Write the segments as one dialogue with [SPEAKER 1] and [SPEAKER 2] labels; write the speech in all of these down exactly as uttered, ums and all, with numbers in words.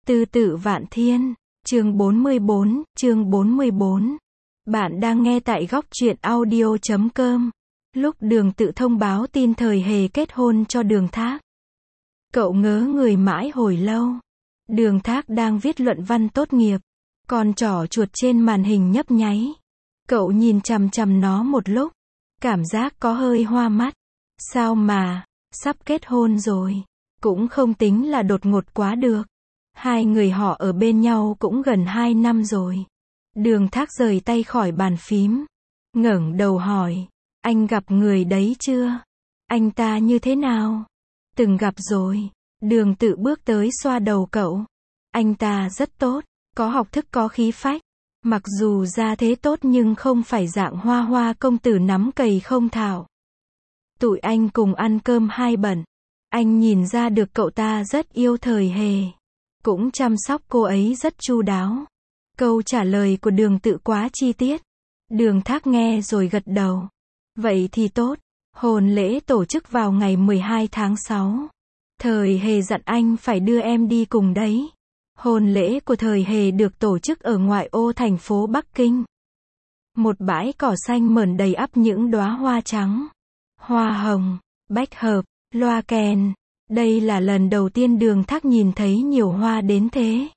[SPEAKER 1] Tư tự vạn thiên, chương bốn mươi bốn, chương bốn mươi bốn. Bạn đang nghe tại góc truyện audio chấm com. Lúc Đường Tự thông báo tin Thời Hề kết hôn cho Đường Thác, cậu ngớ người mãi hồi lâu. Đường Thác đang viết luận văn tốt nghiệp, con trỏ chuột trên màn hình nhấp nháy. Cậu nhìn chằm chằm nó một lúc, cảm giác có hơi hoa mắt. Sao mà, sắp kết hôn rồi, cũng không tính là đột ngột quá được. Hai người họ ở bên nhau cũng gần hai năm rồi. Đường Thác rời tay khỏi bàn phím, ngẩng đầu hỏi, anh gặp người đấy chưa? Anh ta như thế nào? Từng gặp rồi. Đường Tự bước tới xoa đầu cậu. Anh ta rất tốt, có học thức có khí phách. Mặc dù ra thế tốt nhưng không phải dạng hoa hoa công tử nắm cầy không thạo. Tụi anh cùng ăn cơm hai bận. Anh nhìn ra được cậu ta rất yêu Thời Hề, cũng chăm sóc cô ấy rất chu đáo. Câu trả lời của Đường Tự quá chi tiết. Đường Thác nghe rồi gật đầu. Vậy thì tốt. Hôn lễ tổ chức vào ngày mười hai tháng sáu. Thời Hề dặn anh phải đưa em đi cùng đấy. Hôn lễ của Thời Hề được tổ chức ở ngoại ô thành phố Bắc Kinh. Một bãi cỏ xanh mởn đầy ắp những đóa hoa trắng, hoa hồng, bách hợp, loa kèn. Đây là lần đầu tiên Đường Thác nhìn thấy nhiều hoa đến thế.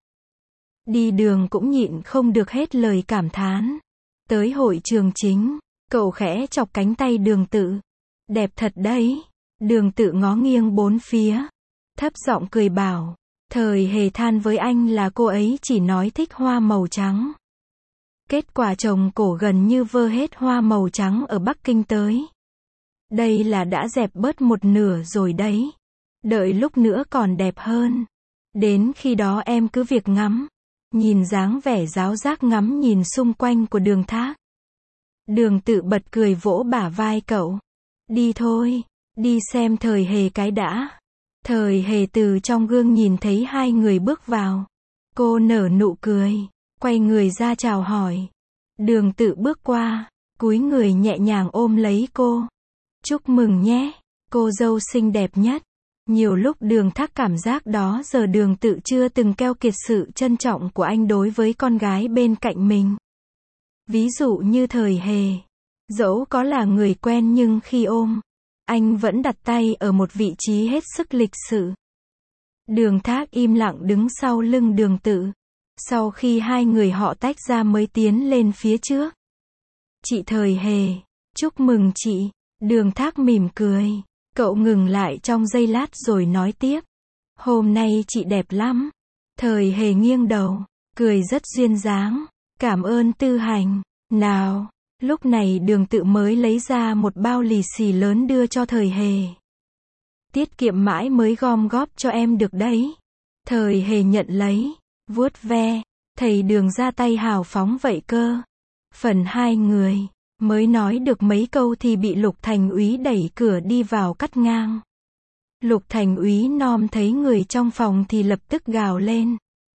[SPEAKER 1] Đi đường cũng nhịn không được hết lời cảm thán. Tới hội trường chính, cậu khẽ chọc cánh tay Đường Tự. Đẹp thật đấy. Đường Tự ngó nghiêng bốn phía, thấp giọng cười bảo. Thời Hề than với anh là cô ấy chỉ nói thích hoa màu trắng. Kết quả chồng cổ gần như vơ hết hoa màu trắng ở Bắc Kinh tới. Đây là đã dẹp bớt một nửa rồi đấy. Đợi lúc nữa còn đẹp hơn. Đến khi đó em cứ việc ngắm. Nhìn dáng vẻ giáo giác ngắm nhìn xung quanh của Đường Thác. Đường Tự bật cười vỗ bả vai cậu. Đi thôi, đi xem Thời Hề cái đã. Thời Hề từ trong gương nhìn thấy hai người bước vào. Cô nở nụ cười, quay người ra chào hỏi. Đường Tự bước qua, cúi người nhẹ nhàng ôm lấy cô. Chúc mừng nhé, cô dâu xinh đẹp nhất. Nhiều lúc Đường Thác cảm giác đó giờ Đường Tự chưa từng keo kiệt sự trân trọng của anh đối với con gái bên cạnh mình. Ví dụ như Thời Hề, dẫu có là người quen nhưng khi ôm, anh vẫn đặt tay ở một vị trí hết sức lịch sự. Đường Thác im lặng đứng sau lưng Đường Tự. Sau khi hai người họ tách ra mới tiến lên phía trước. Chị Thời Hề, chúc mừng chị. Đường Thác mỉm cười. Cậu ngừng lại trong giây lát rồi nói tiếp. Hôm nay chị đẹp lắm. Thời Hề nghiêng đầu, cười rất duyên dáng. Cảm ơn Tư Hành. Nào. Lúc này Đường Tự mới lấy ra một bao lì xì lớn đưa cho Thời Hề. Tiết kiệm mãi mới gom góp cho em được đấy. Thời Hề nhận lấy, vuốt ve. Thầy Đường ra tay hào phóng vậy cơ. Phần hai người mới nói được mấy câu thì bị Lục Thành Úy đẩy cửa đi vào cắt ngang. Lục Thành Úy nom thấy người trong phòng thì lập tức gào lên.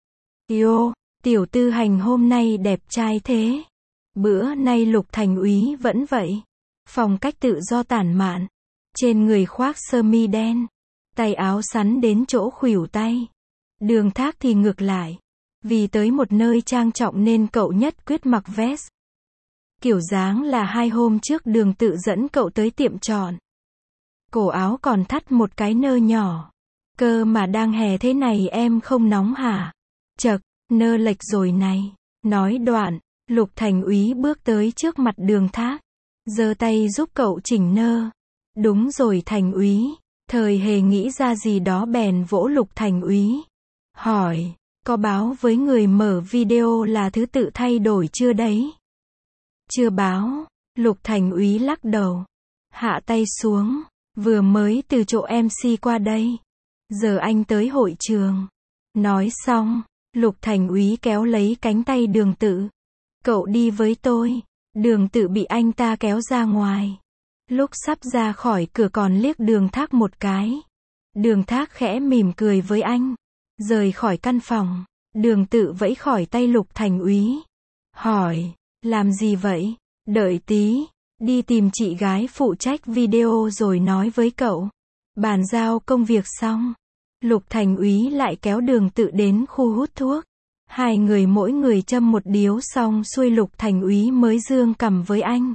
[SPEAKER 1] Yêu, tiểu Tư Hành hôm nay đẹp trai thế. Bữa nay Lục Thành Úy vẫn vậy. Phong cách tự do tản mạn. Trên người khoác sơ mi đen. Tay áo sắn đến chỗ khuỷu tay. Đường Thác thì ngược lại. Vì tới một nơi trang trọng nên cậu nhất quyết mặc vest. Kiểu dáng là hai hôm trước Đường Tự dẫn cậu tới tiệm chọn. Cổ áo còn thắt một cái nơ nhỏ. Cơ mà đang hè thế này em không nóng hả? Chậc, nơ lệch rồi này. Nói đoạn, Lục Thành Úy bước tới trước mặt Đường Thác, giơ tay giúp cậu chỉnh nơ. Đúng rồi Thành Úy. Thời Hề nghĩ ra gì đó bèn vỗ Lục Thành Úy. Hỏi, có báo với người mở video là thứ tự thay đổi chưa đấy? Chưa báo. Lục Thành Úy lắc đầu. Hạ tay xuống. Vừa mới từ chỗ em xê qua đây. Giờ anh tới hội trường. Nói xong, Lục Thành Úy kéo lấy cánh tay Đường Tự. Cậu đi với tôi. Đường Tự bị anh ta kéo ra ngoài. Lúc sắp ra khỏi cửa còn liếc Đường Thác một cái. Đường Thác khẽ mỉm cười với anh. Rời khỏi căn phòng, Đường Tự vẫy khỏi tay Lục Thành Úy. Hỏi, làm gì vậy? Đợi tí, đi tìm chị gái phụ trách video rồi nói với cậu. Bàn giao công việc xong, Lục Thành Úy lại kéo Đường Tự đến khu hút thuốc. Hai người mỗi người châm một điếu xong xuôi Lục Thành Úy mới dương cằm với anh.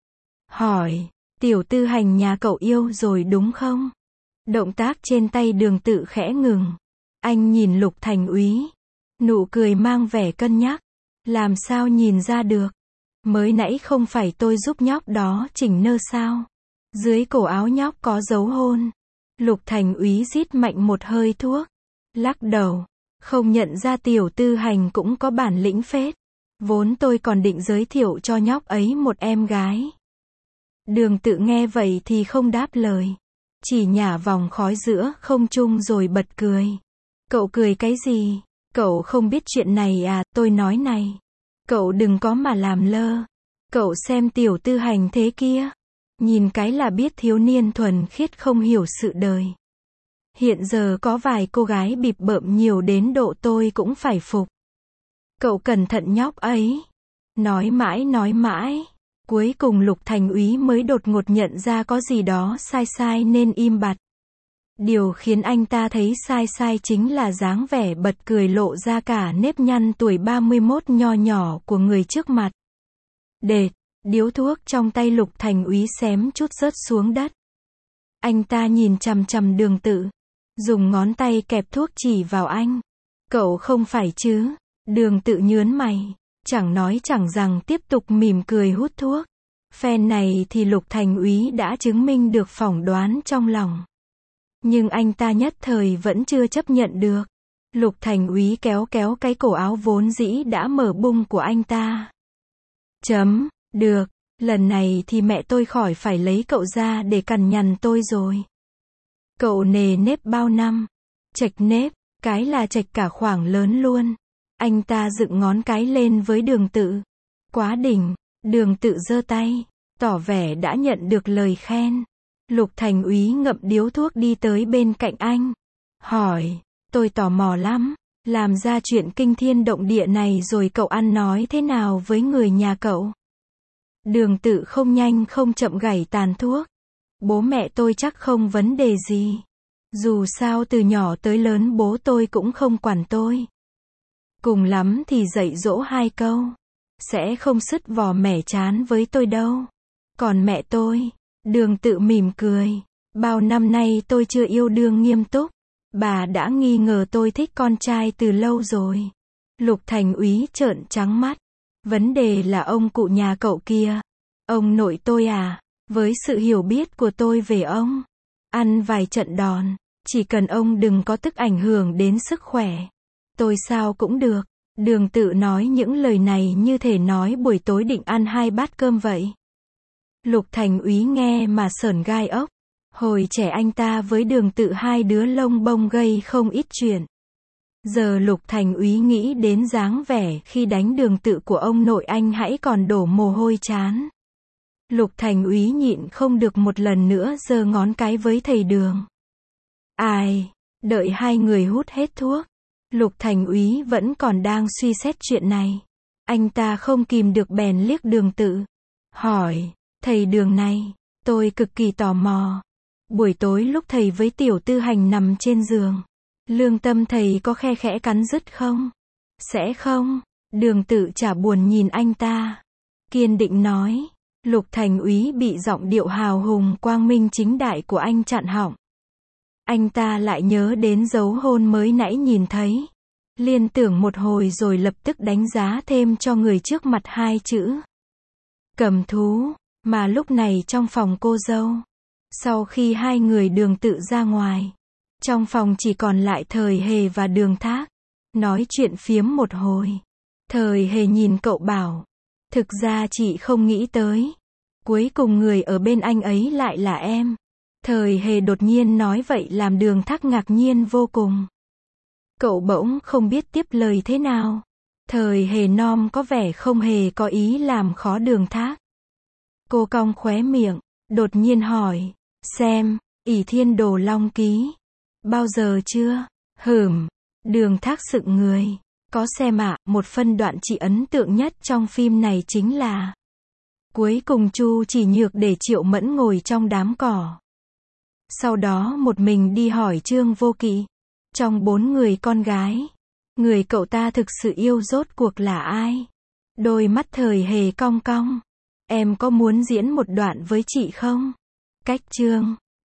[SPEAKER 1] Hỏi, tiểu tư hành nhà cậu yêu rồi đúng không? Động tác trên tay Đường Tự khẽ ngừng. Anh nhìn Lục Thành Úy. Nụ cười mang vẻ cân nhắc. Làm sao nhìn ra được? Mới nãy không phải tôi giúp nhóc đó chỉnh nơ sao? Dưới cổ áo nhóc có dấu hôn. Lục Thành Úy rít mạnh một hơi thuốc. Lắc đầu. Không nhận ra tiểu tư hành cũng có bản lĩnh phết. Vốn tôi còn định giới thiệu cho nhóc ấy một em gái. Đường Tự nghe vậy thì không đáp lời. Chỉ nhả vòng khói giữa không trung rồi bật cười. Cậu cười cái gì? Cậu không biết chuyện này à? Tôi nói này. Cậu đừng có mà làm lơ. Cậu xem tiểu tư hành thế kia. Nhìn cái là biết thiếu niên thuần khiết không hiểu sự đời. Hiện giờ có vài cô gái bịp bợm nhiều đến độ tôi cũng phải phục. Cậu cẩn thận nhóc ấy. Nói mãi nói mãi. Cuối cùng Lục Thành Úy mới đột ngột nhận ra có gì đó sai sai nên im bặt. Điều khiến anh ta thấy sai sai chính là dáng vẻ bật cười lộ ra cả nếp nhăn tuổi ba mươi mốt nho nhỏ của người trước mặt. Đệt, điếu thuốc trong tay Lục Thành Úy xém chút rớt xuống đất. Anh ta nhìn chằm chằm Đường Tự. Dùng ngón tay kẹp thuốc chỉ vào anh. Cậu không phải chứ? Đường Tự nhớn mày. Chẳng nói chẳng rằng tiếp tục mỉm cười hút thuốc. Phen này thì Lục Thành Úy đã chứng minh được phỏng đoán trong lòng. Nhưng anh ta nhất thời vẫn chưa chấp nhận được. Lục Thành Úy kéo kéo cái cổ áo vốn dĩ đã mở bung của anh ta. Chấm, được, lần này thì mẹ tôi khỏi phải lấy cậu ra để cằn nhằn tôi rồi. Cậu nề nếp bao năm. Chệch nếp, cái là chệch cả khoảng lớn luôn. Anh ta dựng ngón cái lên với Đường Tự. Quá đỉnh. Đường Tự giơ tay, tỏ vẻ đã nhận được lời khen. Lục Thành Úy ngậm điếu thuốc đi tới bên cạnh anh. Hỏi, tôi tò mò lắm. Làm ra chuyện kinh thiên động địa này rồi cậu ăn nói thế nào với người nhà cậu? Đường Tự không nhanh không chậm gảy tàn thuốc. Bố mẹ tôi chắc không vấn đề gì. Dù sao từ nhỏ tới lớn bố tôi cũng không quản tôi. Cùng lắm thì dạy dỗ hai câu. Sẽ không sứt vò mẻ chán với tôi đâu. Còn mẹ tôi, Đường Tự mỉm cười. Bao năm nay tôi chưa yêu đương nghiêm túc. Bà đã nghi ngờ tôi thích con trai từ lâu rồi. Lục Thành Úy trợn trắng mắt. Vấn đề là ông cụ nhà cậu kia. Ông nội tôi à? Với sự hiểu biết của tôi về ông, ăn vài trận đòn, chỉ cần ông đừng có tức ảnh hưởng đến sức khỏe, tôi sao cũng được. Đường Tự nói những lời này như thể nói buổi tối định ăn hai bát cơm vậy. Lục Thành Úy nghe mà sởn gai ốc. Hồi trẻ anh ta với Đường Tự hai đứa lông bông gây không ít chuyện. Giờ Lục Thành Úy nghĩ đến dáng vẻ khi đánh Đường Tự của ông nội anh hãy còn đổ mồ hôi chán. Lục Thành Úy nhịn không được một lần nữa giơ ngón cái với thầy Đường. Ai, đợi hai người hút hết thuốc. Lục Thành Úy vẫn còn đang suy xét chuyện này. Anh ta không kìm được bèn liếc Đường Tự. Hỏi, thầy Đường này, tôi cực kỳ tò mò. Buổi tối lúc thầy với tiểu tư hành nằm trên giường, lương tâm thầy có khe khẽ cắn rứt không? Sẽ không. Đường Tự chả buồn nhìn anh ta. Kiên định nói. Lục Thành Úy bị giọng điệu hào hùng quang minh chính đại của anh chặn họng. Anh ta lại nhớ đến dấu hôn mới nãy nhìn thấy. Liên tưởng một hồi rồi lập tức đánh giá thêm cho người trước mặt hai chữ. Cầm thú. Mà lúc này trong phòng cô dâu, sau khi hai người Đường Tự ra ngoài, trong phòng chỉ còn lại Thời Hề và Đường Thác. Nói chuyện phiếm một hồi. Thời Hề nhìn cậu bảo. Thực ra chị không nghĩ tới. Cuối cùng người ở bên anh ấy lại là em. Thời Hề đột nhiên nói vậy làm Đường Thác ngạc nhiên vô cùng. Cậu bỗng không biết tiếp lời thế nào. Thời Hề nom có vẻ không hề có ý làm khó Đường Thác. Cô cong khóe miệng, đột nhiên hỏi. Xem, ỷ Thiên Đồ Long Ký. Bao giờ chưa? Hửm. Đường Thác sững người. Có xem ạ, một phân đoạn chị ấn tượng nhất trong phim này chính là cuối cùng Chu Chỉ Nhược để Triệu Mẫn ngồi trong đám cỏ. Sau đó một mình đi hỏi Trương Vô Kỵ. Trong bốn người con gái, người cậu ta thực sự yêu rốt cuộc là ai? Đôi mắt Thời Hề cong cong. Em có muốn diễn một đoạn với chị không? Cách chương